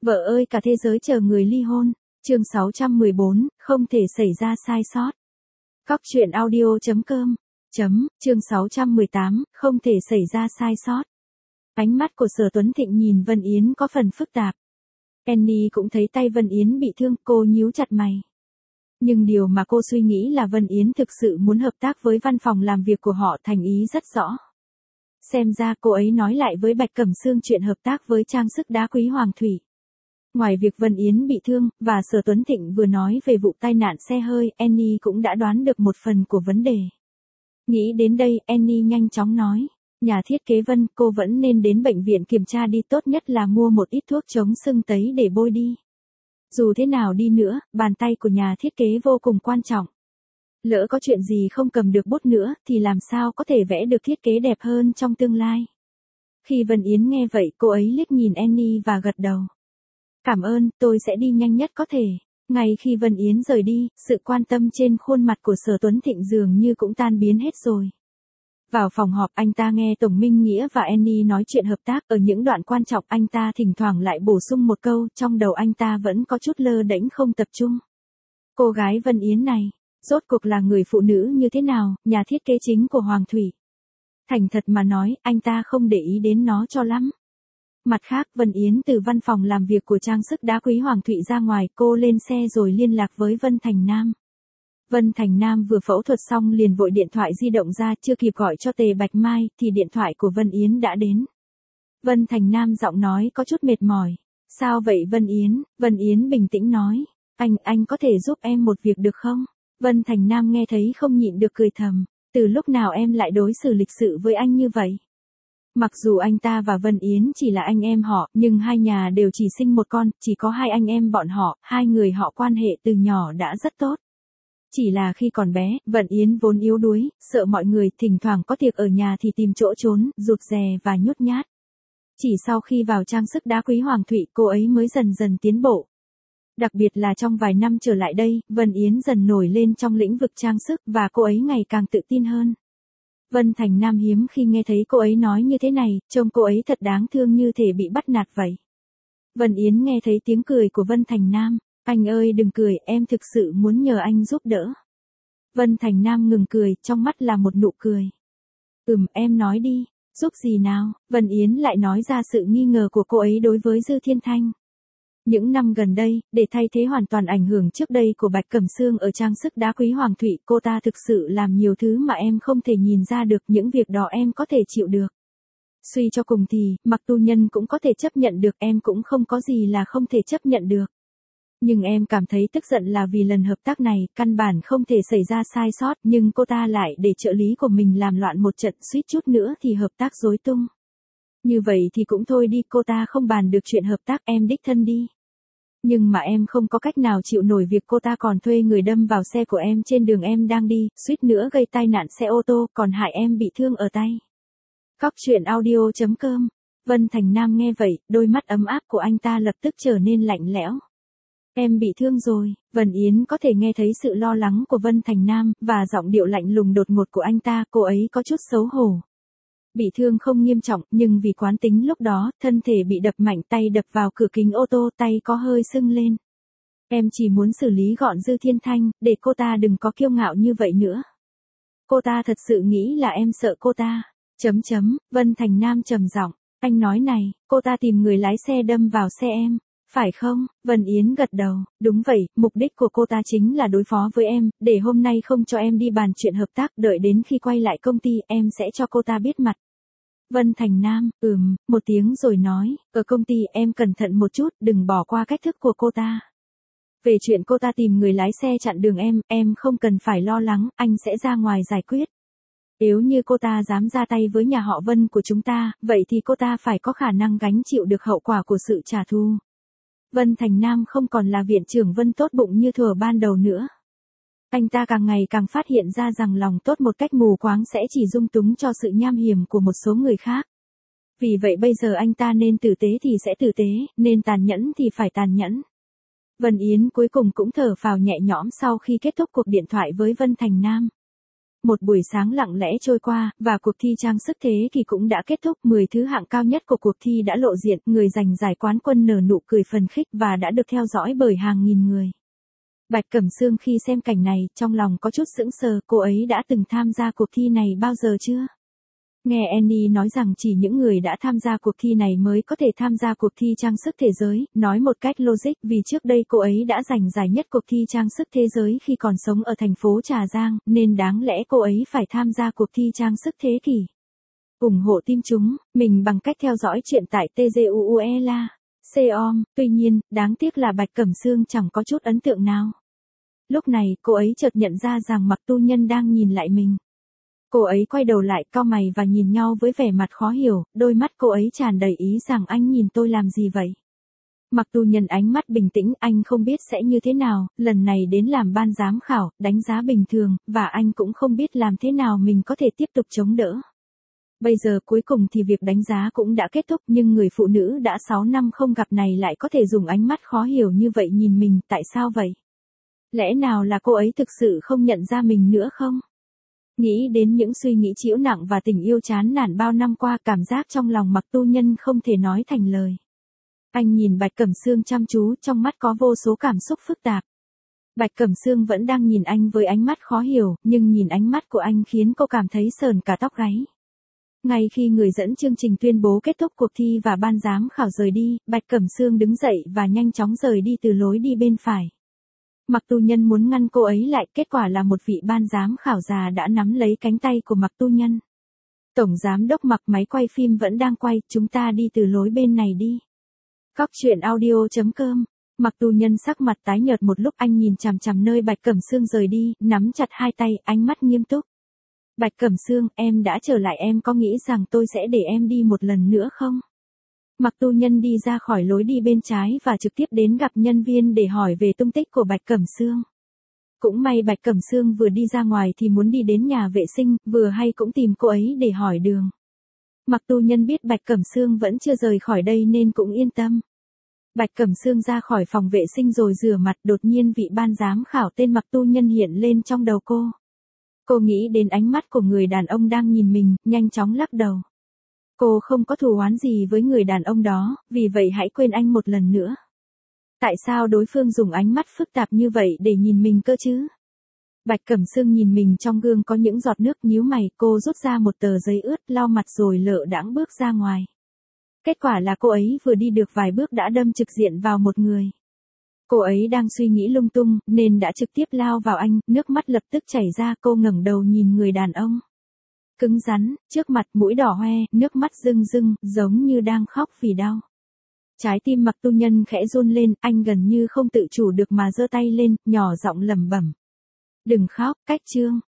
Vợ ơi cả thế giới chờ người ly hôn. Chương 614, không thể xảy ra sai sót. Cóc truyện audio.com. Chương 618, không thể xảy ra sai sót. Ánh mắt của Sở Tuấn Thịnh nhìn Vân Yến có phần phức tạp. Annie cũng thấy tay Vân Yến bị thương, cô nhíu chặt mày. Nhưng điều mà cô suy nghĩ là Vân Yến thực sự muốn hợp tác với văn phòng làm việc của họ, thành ý rất rõ. Xem ra cô ấy nói lại với Bạch Cẩm Sương chuyện hợp tác với trang sức đá quý Hoàng Thủy. Ngoài việc Vân Yến bị thương, và Sở Tuấn Thịnh vừa nói về vụ tai nạn xe hơi, Annie cũng đã đoán được một phần của vấn đề. Nghĩ đến đây, Annie nhanh chóng nói, nhà thiết kế Vân, cô vẫn nên đến bệnh viện kiểm tra đi, tốt nhất là mua một ít thuốc chống sưng tấy để bôi đi. Dù thế nào đi nữa, bàn tay của nhà thiết kế vô cùng quan trọng. Lỡ có chuyện gì không cầm được bút nữa, thì làm sao có thể vẽ được thiết kế đẹp hơn trong tương lai. Khi Vân Yến nghe vậy, cô ấy liếc nhìn Annie và gật đầu. Cảm ơn, tôi sẽ đi nhanh nhất có thể. Ngay khi Vân Yến rời đi, sự quan tâm trên khuôn mặt của Sở Tuấn Thịnh dường như cũng tan biến hết rồi. Vào phòng họp, anh ta nghe Tổng Minh Nghĩa và Annie nói chuyện hợp tác, ở những đoạn quan trọng anh ta thỉnh thoảng lại bổ sung một câu, trong đầu anh ta vẫn có chút lơ đễnh không tập trung. Cô gái Vân Yến này, rốt cuộc là người phụ nữ như thế nào, nhà thiết kế chính của Hoàng Thủy. Thành thật mà nói, anh ta không để ý đến nó cho lắm. Mặt khác, Vân Yến từ văn phòng làm việc của trang sức đá quý Hoàng Thụy ra ngoài, cô lên xe rồi liên lạc với Vân Thành Nam. Vân Thành Nam vừa phẫu thuật xong liền vội điện thoại di động ra, chưa kịp gọi cho Tề Bạch Mai, thì điện thoại của Vân Yến đã đến. Vân Thành Nam giọng nói có chút mệt mỏi. Sao vậy Vân Yến? Vân Yến bình tĩnh nói. Anh có thể giúp em một việc được không? Vân Thành Nam nghe thấy không nhịn được cười thầm. Từ lúc nào em lại đối xử lịch sự với anh như vậy? Mặc dù anh ta và Vân Yến chỉ là anh em họ, nhưng hai nhà đều chỉ sinh một con, chỉ có hai anh em bọn họ, hai người họ quan hệ từ nhỏ đã rất tốt. Chỉ là khi còn bé, Vân Yến vốn yếu đuối, sợ mọi người, thỉnh thoảng có tiệc ở nhà thì tìm chỗ trốn, rụt rè và nhút nhát. Chỉ sau khi vào trang sức đá quý Hoàng Thụy, cô ấy mới dần dần tiến bộ. Đặc biệt là trong vài năm trở lại đây, Vân Yến dần nổi lên trong lĩnh vực trang sức và cô ấy ngày càng tự tin hơn. Vân Thành Nam hiếm khi nghe thấy cô ấy nói như thế này, trông cô ấy thật đáng thương như thể bị bắt nạt vậy. Vân Yến nghe thấy tiếng cười của Vân Thành Nam. Anh ơi đừng cười, em thực sự muốn nhờ anh giúp đỡ. Vân Thành Nam ngừng cười, trong mắt là một nụ cười. Em nói đi, giúp gì nào? Vân Yến lại nói ra sự nghi ngờ của cô ấy đối với Dư Thiên Thanh. Những năm gần đây, để thay thế hoàn toàn ảnh hưởng trước đây của Bạch Cẩm Sương ở trang sức đá quý Hoàng Thụy, cô ta thực sự làm nhiều thứ mà em không thể nhìn ra được, những việc đó em có thể chịu được. Suy cho cùng thì, mặc tu nhân cũng có thể chấp nhận được, em cũng không có gì là không thể chấp nhận được. Nhưng em cảm thấy tức giận là vì lần hợp tác này, căn bản không thể xảy ra sai sót, nhưng cô ta lại để trợ lý của mình làm loạn một trận, suýt chút nữa thì hợp tác rối tung. Như vậy thì cũng thôi đi, cô ta không bàn được chuyện hợp tác, em đích thân đi. Nhưng mà em không có cách nào chịu nổi việc cô ta còn thuê người đâm vào xe của em trên đường em đang đi, suýt nữa gây tai nạn xe ô tô, còn hại em bị thương ở tay. Cóc truyện audio.com. Vân Thành Nam nghe vậy, đôi mắt ấm áp của anh ta lập tức trở nên lạnh lẽo. Em bị thương rồi. Vân Yến có thể nghe thấy sự lo lắng của Vân Thành Nam, và giọng điệu lạnh lùng đột ngột của anh ta, cô ấy có chút xấu hổ. Bị thương không nghiêm trọng, nhưng vì quán tính lúc đó, thân thể bị đập mạnh, tay đập vào cửa kính ô tô, tay có hơi sưng lên. Em chỉ muốn xử lý gọn Dư Thiên Thanh, để cô ta đừng có kiêu ngạo như vậy nữa. Cô ta thật sự nghĩ là em sợ cô ta. Vân Thành Nam trầm giọng, anh nói này, cô ta tìm người lái xe đâm vào xe em, phải không? Vân Yến gật đầu, đúng vậy, mục đích của cô ta chính là đối phó với em, để hôm nay không cho em đi bàn chuyện hợp tác, đợi đến khi quay lại công ty, em sẽ cho cô ta biết mặt. Vân Thành Nam, một tiếng rồi nói, ở công ty em cẩn thận một chút, đừng bỏ qua cách thức của cô ta. Về chuyện cô ta tìm người lái xe chặn đường em không cần phải lo lắng, anh sẽ ra ngoài giải quyết. Nếu như cô ta dám ra tay với nhà họ Vân của chúng ta, vậy thì cô ta phải có khả năng gánh chịu được hậu quả của sự trả thù. Vân Thành Nam không còn là viện trưởng Vân tốt bụng như thuở ban đầu nữa. Anh ta càng ngày càng phát hiện ra rằng lòng tốt một cách mù quáng sẽ chỉ dung túng cho sự nham hiểm của một số người khác. Vì vậy bây giờ anh ta nên tử tế thì sẽ tử tế, nên tàn nhẫn thì phải tàn nhẫn. Vân Yến cuối cùng cũng thở phào nhẹ nhõm sau khi kết thúc cuộc điện thoại với Vân Thành Nam. Một buổi sáng lặng lẽ trôi qua, và cuộc thi trang sức thế kỷ cũng đã kết thúc. 10 thứ hạng cao nhất của cuộc thi đã lộ diện, người giành giải quán quân nở nụ cười phấn khích và đã được theo dõi bởi hàng nghìn người. Bạch Cẩm Sương khi xem cảnh này, trong lòng có chút sững sờ, cô ấy đã từng tham gia cuộc thi này bao giờ chưa? Nghe Annie nói rằng chỉ những người đã tham gia cuộc thi này mới có thể tham gia cuộc thi trang sức thế giới, nói một cách logic vì trước đây cô ấy đã giành giải nhất cuộc thi trang sức thế giới khi còn sống ở thành phố Trà Giang, nên đáng lẽ cô ấy phải tham gia cuộc thi trang sức thế kỷ. Ủng hộ team chúng, mình bằng cách theo dõi chuyện tại TGUUELA.com, tuy nhiên, đáng tiếc là Bạch Cẩm Sương chẳng có chút ấn tượng nào. Lúc này, cô ấy chợt nhận ra rằng Mạc Tu Nhân đang nhìn lại mình. Cô ấy quay đầu lại, cau mày và nhìn nhau với vẻ mặt khó hiểu, đôi mắt cô ấy tràn đầy ý rằng anh nhìn tôi làm gì vậy? Mạc Tu Nhân ánh mắt bình tĩnh, anh không biết sẽ như thế nào, lần này đến làm ban giám khảo, đánh giá bình thường, và anh cũng không biết làm thế nào mình có thể tiếp tục chống đỡ. Bây giờ cuối cùng thì việc đánh giá cũng đã kết thúc, nhưng người phụ nữ đã 6 năm không gặp này lại có thể dùng ánh mắt khó hiểu như vậy nhìn mình, tại sao vậy? Lẽ nào là cô ấy thực sự không nhận ra mình nữa không? Nghĩ đến những suy nghĩ trĩu nặng và tình yêu chán nản bao năm qua, cảm giác trong lòng Mạc Tu Nhân không thể nói thành lời. Anh nhìn Bạch Cẩm Sương chăm chú, trong mắt có vô số cảm xúc phức tạp. Bạch Cẩm Sương vẫn đang nhìn anh với ánh mắt khó hiểu, nhưng nhìn ánh mắt của anh khiến cô cảm thấy sởn cả tóc gáy. Ngay khi người dẫn chương trình tuyên bố kết thúc cuộc thi và ban giám khảo rời đi, Bạch Cẩm Sương đứng dậy và nhanh chóng rời đi từ lối đi bên phải. Mạc Tu Nhân muốn ngăn cô ấy lại, kết quả là một vị ban giám khảo già đã nắm lấy cánh tay của Mạc Tu Nhân. Tổng giám đốc Mạc, máy quay phim vẫn đang quay, chúng ta đi từ lối bên này đi. Góc truyện audio.com. Mạc Tu Nhân sắc mặt tái nhợt một lúc, anh nhìn chằm chằm nơi Bạch Cẩm Sương rời đi, nắm chặt hai tay, ánh mắt nghiêm túc. Bạch Cẩm Sương, em đã trở lại, em có nghĩ rằng tôi sẽ để em đi một lần nữa không? Mạc Tu Nhân đi ra khỏi lối đi bên trái và trực tiếp đến gặp nhân viên để hỏi về tung tích của Bạch Cẩm Sương. Cũng may Bạch Cẩm Sương vừa đi ra ngoài thì muốn đi đến nhà vệ sinh, vừa hay cũng tìm cô ấy để hỏi đường. Mạc Tu Nhân biết Bạch Cẩm Sương vẫn chưa rời khỏi đây nên cũng yên tâm. Bạch Cẩm Sương ra khỏi phòng vệ sinh rồi rửa mặt, đột nhiên vị ban giám khảo tên Mạc Tu Nhân hiện lên trong đầu cô. Cô nghĩ đến ánh mắt của người đàn ông đang nhìn mình, nhanh chóng lắc đầu. Cô không có thù oán gì với người đàn ông đó, vì vậy hãy quên anh một lần nữa. Tại sao đối phương dùng ánh mắt phức tạp như vậy để nhìn mình cơ chứ? Bạch Cẩm Sương nhìn mình trong gương có những giọt nước, nhíu mày, cô rút ra một tờ giấy ướt, lau mặt rồi lợ đãng bước ra ngoài. Kết quả là cô ấy vừa đi được vài bước đã đâm trực diện vào một người. Cô ấy đang suy nghĩ lung tung, nên đã trực tiếp lao vào anh, nước mắt lập tức chảy ra, cô ngẩng đầu nhìn người đàn ông. Cứng rắn, trước mặt mũi đỏ hoe, nước mắt rưng rưng, giống như đang khóc vì đau. Trái tim Mạc Tu Nhân khẽ run lên, anh gần như không tự chủ được mà giơ tay lên, nhỏ giọng lẩm bẩm. Đừng khóc, cách Trương.